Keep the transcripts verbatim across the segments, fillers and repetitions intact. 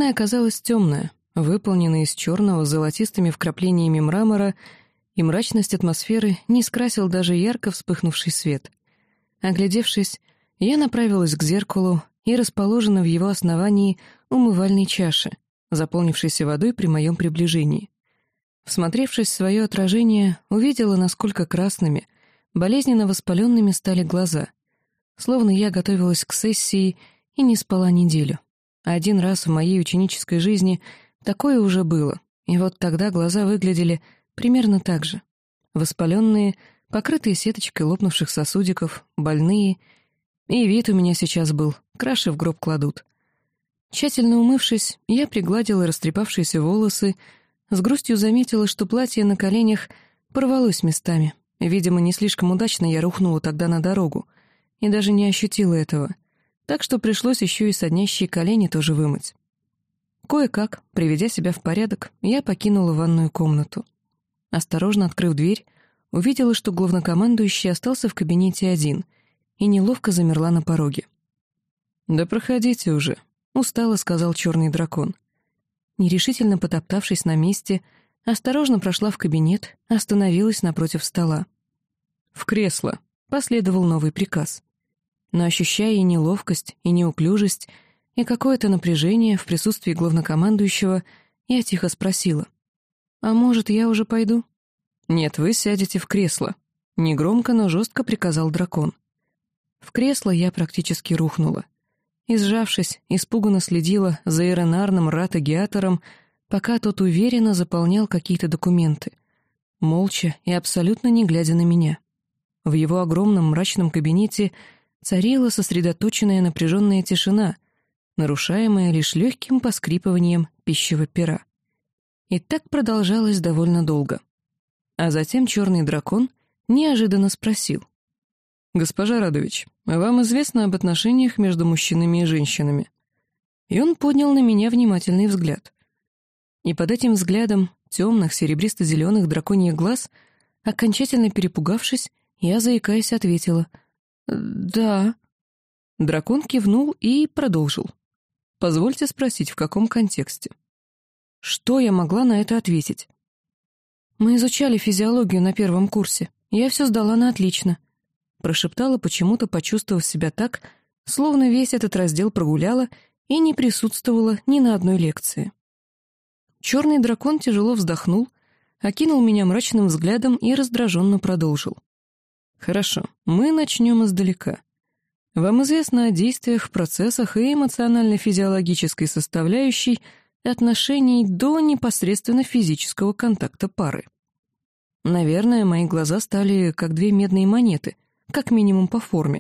Гостиная оказалась темная, выполненная из черного с золотистыми вкраплениями мрамора, и мрачность атмосферы не скрасил даже ярко вспыхнувший свет. Оглядевшись, я направилась к зеркалу и расположена в его основании умывальной чаши, заполнившейся водой при моем приближении. Всмотревшись в свое отражение, увидела, насколько красными, болезненно воспаленными стали глаза. Словно я готовилась к сессии и не спала неделю. Один раз в моей ученической жизни такое уже было, и вот тогда глаза выглядели примерно так же. Воспаленные, покрытые сеточкой лопнувших сосудиков, больные, и вид у меня сейчас был, краши в гроб кладут. Тщательно умывшись, я пригладила растрепавшиеся волосы, с грустью заметила, что платье на коленях порвалось местами. Видимо, не слишком удачно я рухнула тогда на дорогу, и даже не ощутила этого, так что пришлось еще и соднящие колени тоже вымыть. Кое-как, приведя себя в порядок, я покинула ванную комнату. Осторожно открыв дверь, увидела, что главнокомандующий остался в кабинете один, и неловко замерла на пороге. «Да проходите уже», — устало сказал черный дракон. Нерешительно потоптавшись на месте, осторожно прошла в кабинет, остановилась напротив стола. «В кресло», — последовал новый приказ. Но ощущая и неловкость, и неуклюжесть, и какое-то напряжение в присутствии главнокомандующего, я тихо спросила: «А может, я уже пойду?» «Нет, вы сядете в кресло», — негромко, но жестко приказал дракон. В кресло я практически рухнула. И, сжавшись, испуганно следила за Иренарным Рат-Эгиатором, пока тот уверенно заполнял какие-то документы, молча и абсолютно не глядя на меня. В его огромном мрачном кабинете царила сосредоточенная напряженная тишина, нарушаемая лишь легким поскрипыванием пищевого пера. И так продолжалось довольно долго. А затем черный дракон неожиданно спросил: «Госпожа Радович, вам известно об отношениях между мужчинами и женщинами?» И он поднял на меня внимательный взгляд. И под этим взглядом темных, серебристо-зеленых драконьих глаз, окончательно перепугавшись, я, заикаясь, ответила: «Да». Дракон кивнул и продолжил: «Позвольте спросить, в каком контексте?» Что я могла на это ответить? «Мы изучали физиологию на первом курсе. Я все сдала на отлично», — прошептала, почему-то почувствовав себя так, словно весь этот раздел прогуляла и не присутствовала ни на одной лекции. Черный дракон тяжело вздохнул, окинул меня мрачным взглядом и раздраженно продолжил: «Хорошо, мы начнем издалека. Вам известно о действиях, процессах и эмоционально-физиологической составляющей отношений до непосредственно физического контакта пары. Наверное, мои глаза стали как две медные монеты, как минимум по форме».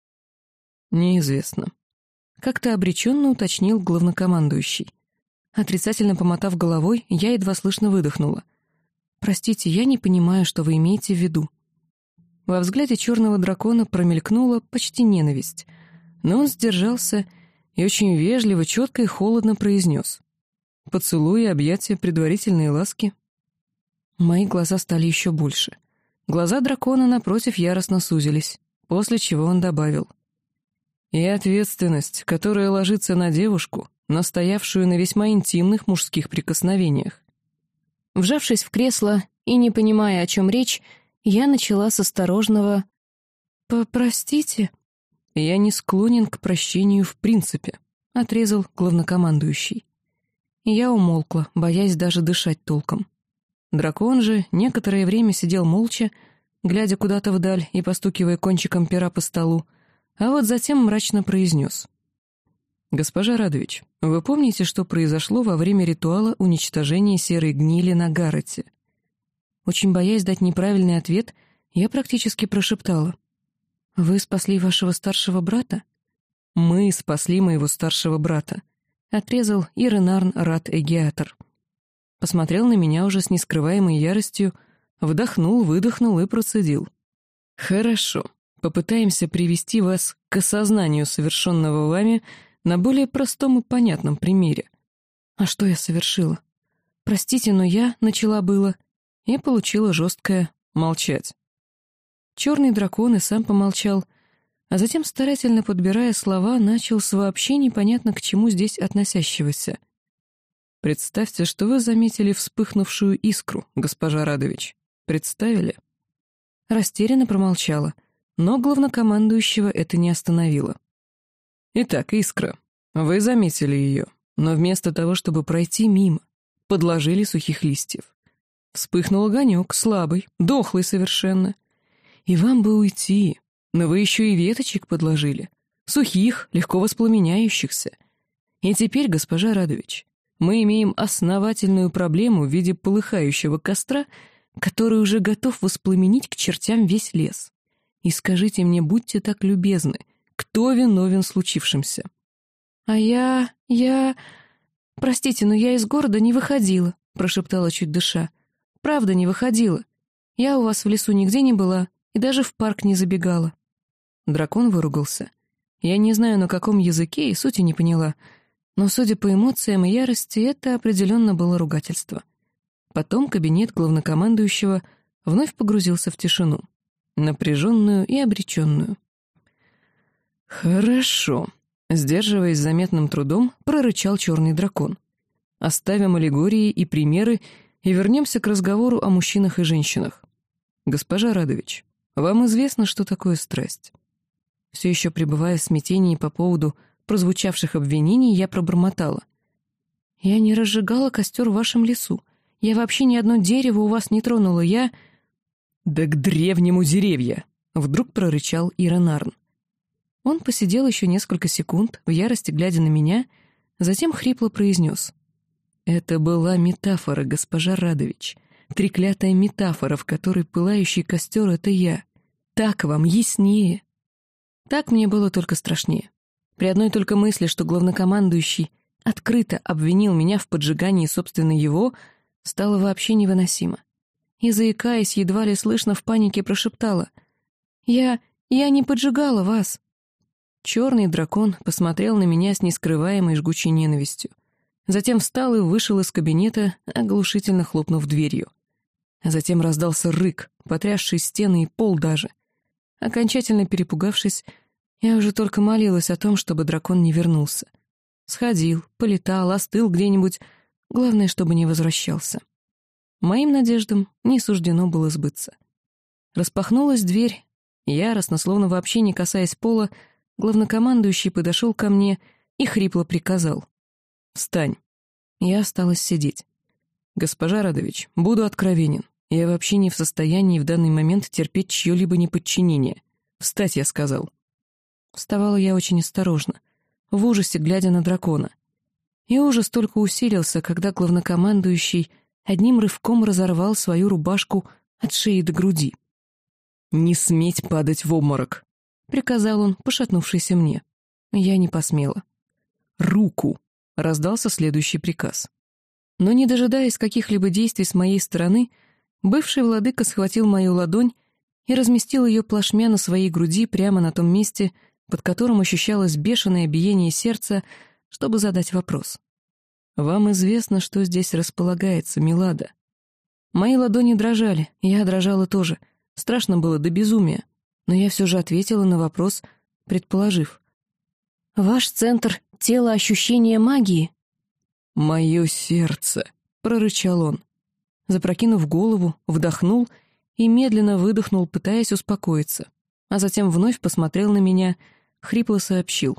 «Неизвестно», — как-то обреченно уточнил главнокомандующий. Отрицательно помотав головой, я едва слышно выдохнула: «Простите, я не понимаю, что вы имеете в виду». Во взгляде черного дракона промелькнула почти ненависть, но он сдержался и очень вежливо, четко и холодно произнес: «Поцелуи, объятия, предварительные ласки». Мои глаза стали еще больше. Глаза дракона, напротив, яростно сузились, после чего он добавил: «И ответственность, которая ложится на девушку, настоявшую на весьма интимных мужских прикосновениях». Вжавшись в кресло и не понимая, о чем речь, я начала с осторожного: «Попростите». «Я не склонен к прощению в принципе», — отрезал главнокомандующий. Я умолкла, боясь даже дышать толком. Дракон же некоторое время сидел молча, глядя куда-то вдаль и постукивая кончиком пера по столу, а вот затем мрачно произнес: «Госпожа Радович, вы помните, что произошло во время ритуала уничтожения серой гнили на Гаррете?» Очень боясь дать неправильный ответ, я практически прошептала: «Вы спасли вашего старшего брата?» «Мы спасли моего старшего брата», — отрезал Иренарн Рат-Эгиатор. Посмотрел на меня уже с нескрываемой яростью, вдохнул, выдохнул и процедил: «Хорошо, попытаемся привести вас к осознанию совершенного вами на более простом и понятном примере». «А что я совершила? Простите, но я начала было...» и получила жесткое «молчать». Черный дракон и сам помолчал, а затем, старательно подбирая слова, начал с вообще непонятно к чему здесь относящегося. Представьте, что вы заметили вспыхнувшую искру, госпожа Радович. Представили?» Растерянно промолчала, но главнокомандующего это не остановило. «Итак, искра. Вы заметили ее, но вместо того, чтобы пройти мимо, подложили сухих листьев. Вспыхнул огонек, слабый, дохлый совершенно. И вам бы уйти, но вы еще и веточек подложили, сухих, легко воспламеняющихся. И теперь, госпожа Радович, мы имеем основательную проблему в виде полыхающего костра, который уже готов воспламенить к чертям весь лес. И скажите мне, будьте так любезны, кто виновен в случившемся?» «А я... я... простите, но я из города не выходила», — прошептала чуть дыша. «Правда не выходила. Я у вас в лесу нигде не была и даже в парк не забегала». Дракон выругался. Я не знаю, на каком языке, и сути не поняла, но, судя по эмоциям и ярости, это определенно было ругательство. Потом кабинет главнокомандующего вновь погрузился в тишину, напряженную и обреченную. «Хорошо», — сдерживаясь заметным трудом, прорычал черный дракон. «Оставим аллегории и примеры и вернемся к разговору о мужчинах и женщинах. Госпожа Радович, вам известно, что такое страсть?» Все еще пребывая в смятении по поводу прозвучавших обвинений, я пробормотала. «Я не разжигала костер в вашем лесу. Я вообще ни одно дерево у вас не тронула. Я...» «Да к древнему деревья!» — вдруг прорычал Иронарн. Он посидел еще несколько секунд, в ярости глядя на меня, затем хрипло произнес. «Это была метафора, госпожа Радович. Треклятая метафора, в которой пылающий костер — это я. Так вам яснее». Так мне было только страшнее. При одной только мысли, что главнокомандующий открыто обвинил меня в поджигании, собственно, его, стало вообще невыносимо. И, заикаясь, едва ли слышно в панике прошептала. «Я... я не поджигала вас». Черный дракон посмотрел на меня с нескрываемой жгучей ненавистью. Затем встал и вышел из кабинета, оглушительно хлопнув дверью. А затем раздался рык, потрясший стены и пол даже. Окончательно перепугавшись, я уже только молилась о том, чтобы дракон не вернулся. Сходил, полетал, остыл где-нибудь, главное, чтобы не возвращался. Моим надеждам не суждено было сбыться. Распахнулась дверь, яростно, словно вообще не касаясь пола, главнокомандующий подошел ко мне и хрипло приказал. «Встань». Я осталась сидеть. «Госпожа Радович, буду откровенен. Я вообще не в состоянии в данный момент терпеть чье-либо неподчинение. Встать, я сказал». Вставала я очень осторожно, в ужасе глядя на дракона. И ужас только усилился, когда главнокомандующий одним рывком разорвал свою рубашку от шеи до груди. «Не сметь падать в обморок», — приказал он, пошатнувшийся мне. Я не посмела. «Руку!» — раздался следующий приказ. Но, не дожидаясь каких-либо действий с моей стороны, бывший владыка схватил мою ладонь и разместил ее плашмя на своей груди прямо на том месте, под которым ощущалось бешеное биение сердца, чтобы задать вопрос. «Вам известно, что здесь располагается, Милада?» Мои ладони дрожали, я дрожала тоже. Страшно было до безумия, но я все же ответила на вопрос, предположив. «Ваш центр — тело ощущения магии?» «Мое сердце», — прорычал он. Запрокинув голову, вдохнул и медленно выдохнул, пытаясь успокоиться, а затем вновь посмотрел на меня, хрипло сообщил.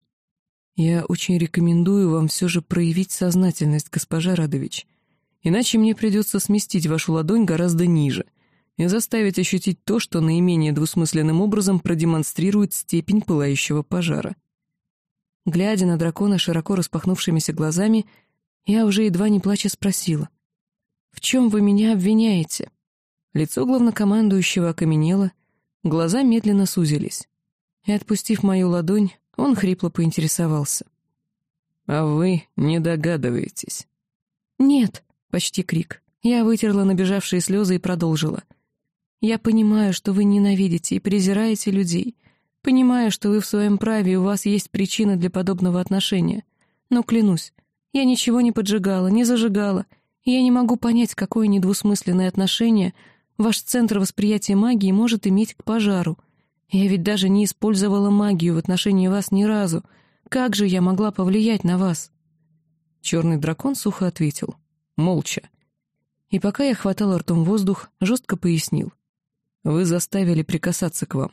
«Я очень рекомендую вам все же проявить сознательность, госпожа Радович, иначе мне придется сместить вашу ладонь гораздо ниже и заставить ощутить то, что наименее двусмысленным образом продемонстрирует степень пылающего пожара». Глядя на дракона широко распахнувшимися глазами, я уже едва не плача спросила. «В чем вы меня обвиняете?» Лицо главнокомандующего окаменело, глаза медленно сузились. И, отпустив мою ладонь, он хрипло поинтересовался. «А вы не догадываетесь?» «Нет», — почти крик. Я вытерла набежавшие слезы и продолжила. «Я понимаю, что вы ненавидите и презираете людей. Понимаю, что вы в своем праве и у вас есть причина для подобного отношения. Но клянусь, я ничего не поджигала, не зажигала, и я не могу понять, какое недвусмысленное отношение ваш центр восприятия магии может иметь к пожару. Я ведь даже не использовала магию в отношении вас ни разу. Как же я могла повлиять на вас?» Черный дракон сухо ответил: «Молча». И пока я хватала ртом воздух, жестко пояснил: «Вы заставили прикасаться к вам».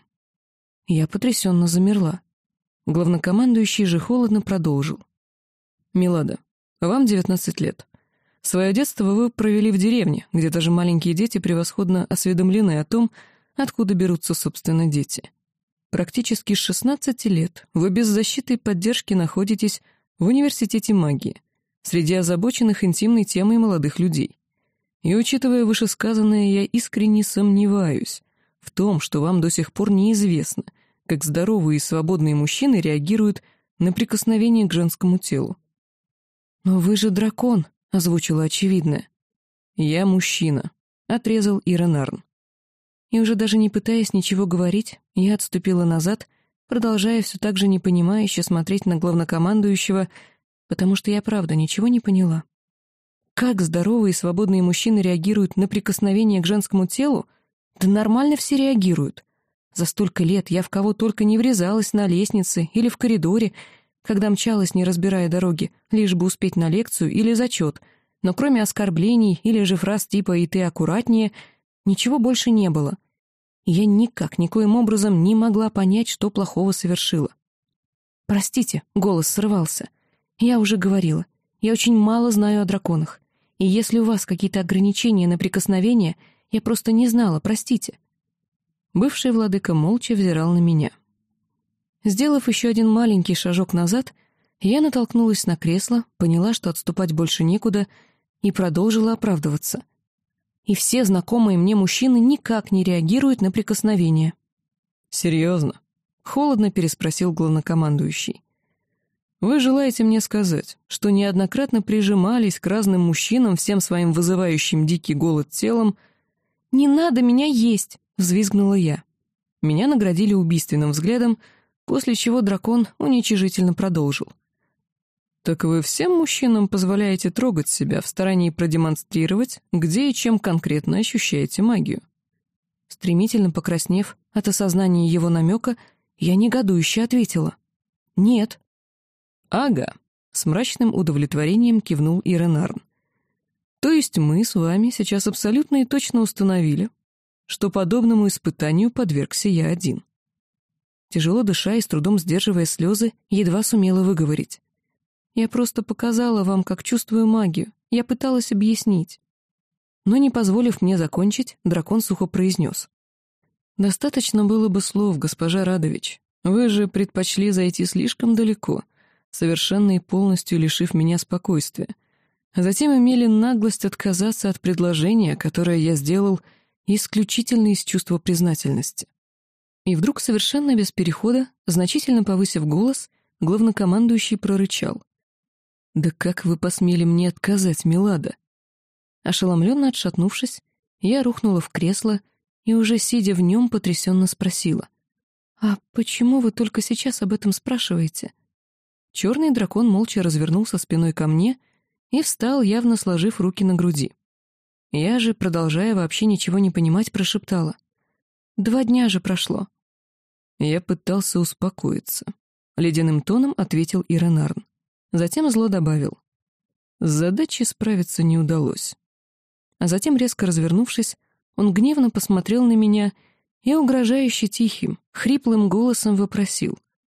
Я потрясенно замерла. Главнокомандующий же холодно продолжил: «Милада, вам девятнадцать лет. Свое детство вы провели в деревне, где даже маленькие дети превосходно осведомлены о том, откуда берутся, собственно, дети. Практически с шестнадцати лет вы без защиты и поддержки находитесь в университете магии, среди озабоченных интимной темой молодых людей. И, учитывая вышесказанное, я искренне сомневаюсь в том, что вам до сих пор неизвестно, как здоровые и свободные мужчины реагируют на прикосновение к женскому телу». «Но вы же дракон», — озвучила очевидное. «Я мужчина», — отрезал Иренарн. И уже даже не пытаясь ничего говорить, я отступила назад, продолжая все так же непонимающе смотреть на главнокомандующего, потому что я правда ничего не поняла. Как здоровые и свободные мужчины реагируют на прикосновение к женскому телу? Да нормально все реагируют. За столько лет я в кого только не врезалась на лестнице или в коридоре, когда мчалась, не разбирая дороги, лишь бы успеть на лекцию или зачет, но кроме оскорблений или же фраз типа «и ты аккуратнее», ничего больше не было. И я никак, никоим образом не могла понять, что плохого совершила. «Простите», — голос срывался. «Я уже говорила, я очень мало знаю о драконах, и если у вас какие-то ограничения на прикосновение, я просто не знала, простите». Бывший владыка молча взирал на меня. Сделав еще один маленький шажок назад, я натолкнулась на кресло, поняла, что отступать больше некуда, и продолжила оправдываться. И все знакомые мне мужчины никак не реагируют на прикосновение. «Серьезно?» — холодно переспросил главнокомандующий. «Вы желаете мне сказать, что неоднократно прижимались к разным мужчинам всем своим вызывающим дикий голод телом?» «Не надо меня есть!» — взвизгнула я. Меня наградили убийственным взглядом, после чего дракон уничижительно продолжил. «Так вы всем мужчинам позволяете трогать себя в старании продемонстрировать, где и чем конкретно ощущаете магию?» Стремительно покраснев от осознания его намека, я негодующе ответила: «Нет». «Ага», — с мрачным удовлетворением кивнул Иренарн. «То есть мы с вами сейчас абсолютно и точно установили, что подобному испытанию подвергся я один». Тяжело дыша и с трудом сдерживая слезы, едва сумела выговорить: «Я просто показала вам, как чувствую магию. Я пыталась объяснить». Но, не позволив мне закончить, дракон сухо произнес: «Достаточно было бы слов, госпожа Радович. Вы же предпочли зайти слишком далеко, совершенно и полностью лишив меня спокойствия. А затем имели наглость отказаться от предложения, которое я сделал исключительно из чувства признательности». И вдруг, совершенно без перехода, значительно повысив голос, главнокомандующий прорычал: «Да как вы посмели мне отказать, Милада?» Ошеломленно отшатнувшись, я рухнула в кресло и, уже сидя в нем, потрясенно спросила: «А почему вы только сейчас об этом спрашиваете?» Черный дракон молча развернулся спиной ко мне и встал, явно сложив руки на груди. Я же, продолжая вообще ничего не понимать, прошептала: «Два дня же прошло». Я пытался успокоиться. Ледяным тоном ответил Иренарн. Затем зло добавил: «С задачей справиться не удалось». А затем, резко развернувшись, он гневно посмотрел на меня и угрожающе тихим, хриплым голосом вопросил: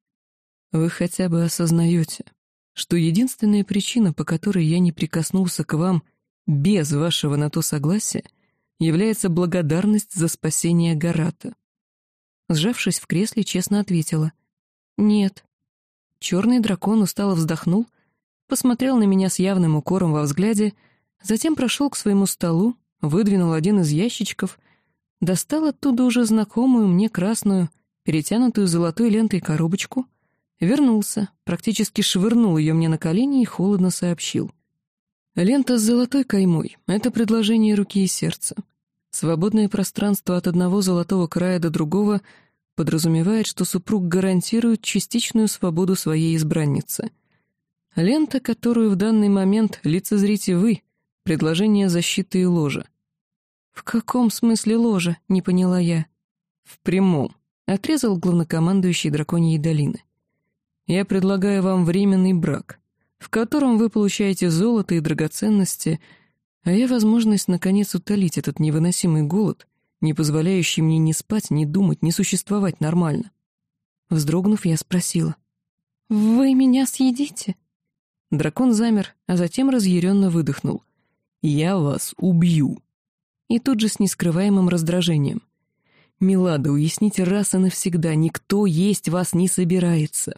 «Вы хотя бы осознаете, что единственная причина, по которой я не прикоснулся к вам без вашего на то согласия, является благодарность за спасение Гарата?» Сжавшись в кресле, честно ответила: «Нет». Черный дракон устало вздохнул, посмотрел на меня с явным укором во взгляде, затем прошел к своему столу, выдвинул один из ящичков, достал оттуда уже знакомую мне красную, перетянутую золотой лентой коробочку, вернулся, практически швырнул ее мне на колени и холодно сообщил: «Лента с золотой каймой — это предложение руки и сердца. Свободное пространство от одного золотого края до другого подразумевает, что супруг гарантирует частичную свободу своей избранницы. Лента, которую в данный момент лицезрите вы, — предложение защиты и ложа». «В каком смысле ложа?» — не поняла я. «В прямом», — отрезал главнокомандующий драконьей долины. «Я предлагаю вам временный брак, в котором вы получаете золото и драгоценности, а я возможность наконец утолить этот невыносимый голод, не позволяющий мне ни спать, ни думать, ни существовать нормально. Вздрогнув, я спросила: «Вы меня съедите?» Дракон замер, а затем разъяренно выдохнул: «Я вас убью!» И тут же с нескрываемым раздражением: «Милада, уясните раз и навсегда, никто есть вас не собирается».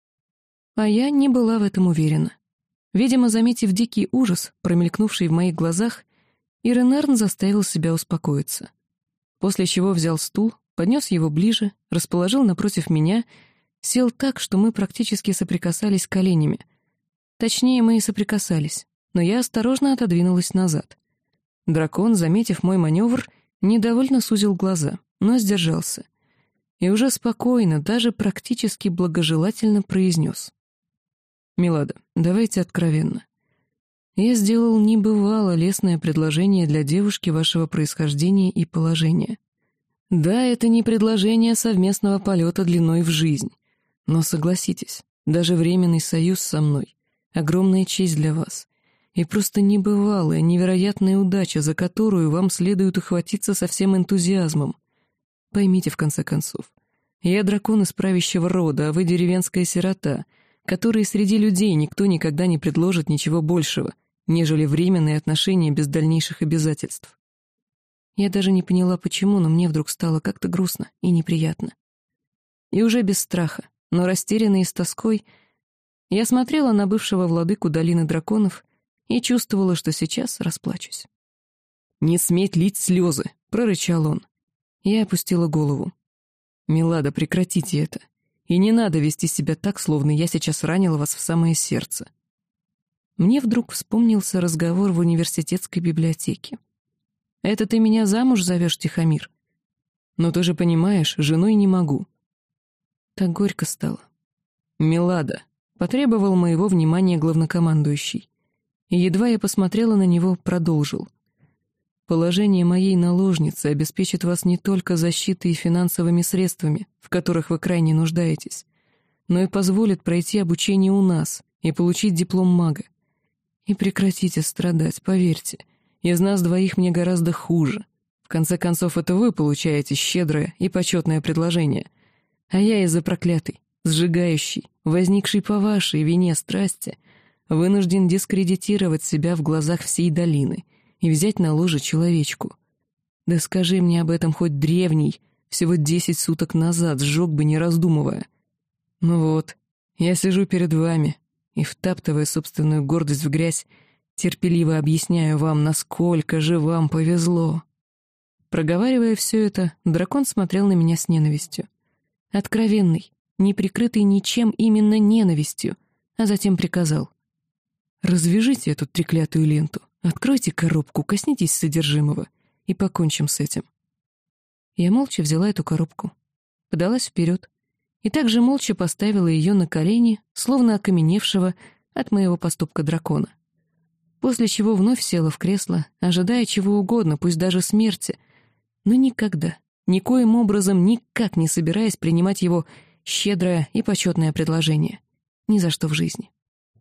А я не была в этом уверена. Видимо, заметив дикий ужас, промелькнувший в моих глазах, Иренарн заставил себя успокоиться. После чего взял стул, поднес его ближе, расположил напротив меня, сел так, что мы практически соприкасались коленями. Точнее, мы и соприкасались, но я осторожно отодвинулась назад. Дракон, заметив мой маневр, недовольно сузил глаза, но сдержался. И уже спокойно, даже практически благожелательно произнес: «Милада, давайте откровенно. Я сделал небывало лестное предложение для девушки вашего происхождения и положения. Да, это не предложение совместного полета длиной в жизнь, но согласитесь, даже временный союз со мной — огромная честь для вас, и просто небывалая, невероятная удача, за которую вам следует ухватиться со всем энтузиазмом. Поймите, в конце концов, я дракон из правящего рода, а вы деревенская сирота, которой среди людей никто никогда не предложит ничего большего, нежели временные отношения без дальнейших обязательств». Я даже не поняла, почему, но мне вдруг стало как-то грустно и неприятно. И уже без страха, но растерянной и с тоской, я смотрела на бывшего владыку долины драконов и чувствовала, что сейчас расплачусь. «Не сметь лить слезы!» — прорычал он. Я опустила голову. «Милада, прекратите это. И не надо вести себя так, словно я сейчас ранила вас в самое сердце». Мне вдруг вспомнился разговор в университетской библиотеке. «Это ты меня замуж зовешь, Тихомир? Но ты же понимаешь, женой не могу». Так горько стало. «Милада», — потребовал моего внимания главнокомандующий. И едва я посмотрела на него, продолжил: «Положение моей наложницы обеспечит вас не только защитой и финансовыми средствами, в которых вы крайне нуждаетесь, но и позволит пройти обучение у нас и получить диплом мага. И прекратите страдать, поверьте, из нас двоих мне гораздо хуже. В конце концов, это вы получаете щедрое и почетное предложение, а я из-за проклятой, сжигающей, возникшей по вашей вине страсти, вынужден дискредитировать себя в глазах всей долины и взять на ложе человечку. Да скажи мне об этом хоть древний, всего десять суток назад сжег бы, не раздумывая. Ну вот, я сижу перед вами и, втаптывая собственную гордость в грязь, терпеливо объясняю вам, насколько же вам повезло». Проговаривая все это, дракон смотрел на меня с ненавистью. Откровенный, не прикрытый ничем, именно ненавистью, а затем приказал: «Развяжите эту треклятую ленту, откройте коробку, коснитесь содержимого и покончим с этим». Я молча взяла эту коробку, подалась вперед и также молча поставила ее на колени, словно окаменевшего от моего поступка дракона. После чего вновь села в кресло, ожидая чего угодно, пусть даже смерти, но никогда, никоим образом, никак не собираясь принимать его щедрое и почетное предложение. Ни за что в жизни.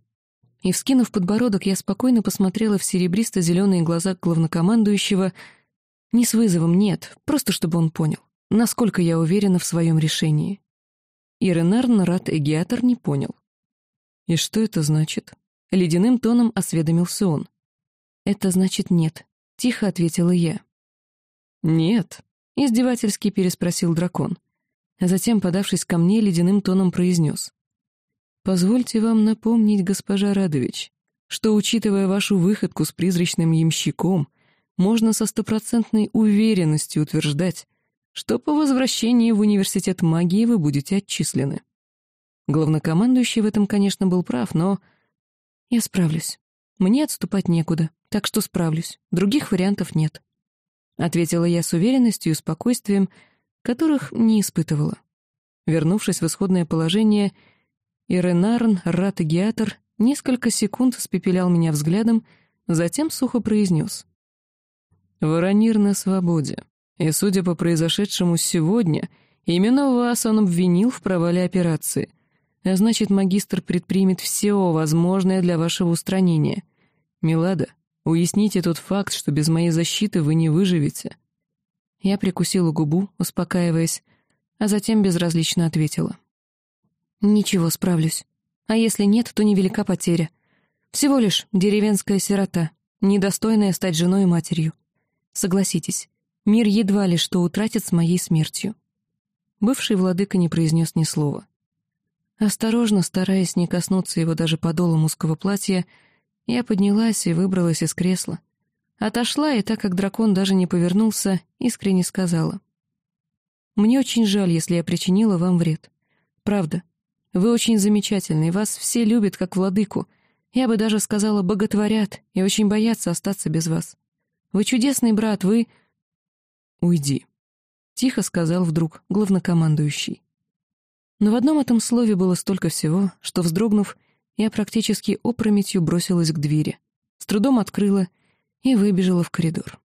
И, вскинув подбородок, я спокойно посмотрела в серебристо-зеленые глаза главнокомандующего, не с вызовом, нет, просто чтобы он понял, насколько я уверена в своем решении. Иренарн Рат-Эгиатор не понял. «И что это значит?» — ледяным тоном осведомился он. «Это значит нет», — тихо ответила я. «Нет», — издевательски переспросил дракон, а затем, подавшись ко мне, ледяным тоном произнес: «Позвольте вам напомнить, госпожа Радович, что, учитывая вашу выходку с призрачным ямщиком, можно со стопроцентной уверенностью утверждать, что по возвращении в университет магии вы будете отчислены». Главнокомандующий в этом, конечно, был прав, но... «Я справлюсь. Мне отступать некуда, так что справлюсь. Других вариантов нет», — ответила я с уверенностью и спокойствием, которых не испытывала. Вернувшись в исходное положение, Иренарн Рат-Эгиатор несколько секунд испепелял меня взглядом, затем сухо произнес: «Воронир на свободе, и, судя по произошедшему сегодня, именно вас он обвинил в провале операции. А значит, магистр предпримет все возможное для вашего устранения. Милада, уясните тот факт, что без моей защиты вы не выживете». Я прикусила губу, успокаиваясь, а затем безразлично ответила. «Ничего, справлюсь. А если нет, то невелика потеря. Всего лишь деревенская сирота, недостойная стать женой и матерью. Согласитесь, мир едва ли что утратит с моей смертью». Бывший владыка не произнес ни слова. Осторожно, стараясь не коснуться его даже подолом узкого платья, я поднялась и выбралась из кресла. Отошла, и так как дракон даже не повернулся, искренне сказала. «Мне очень жаль, если я причинила вам вред. Правда, вы очень замечательны, вас все любят как владыку. Я бы даже сказала, боготворят и очень боятся остаться без вас. Вы чудесный брат, вы...» «Уйди», — тихо сказал вдруг главнокомандующий. Но в одном этом слове было столько всего, что, вздрогнув, я практически опрометью бросилась к двери, с трудом открыла и выбежала в коридор.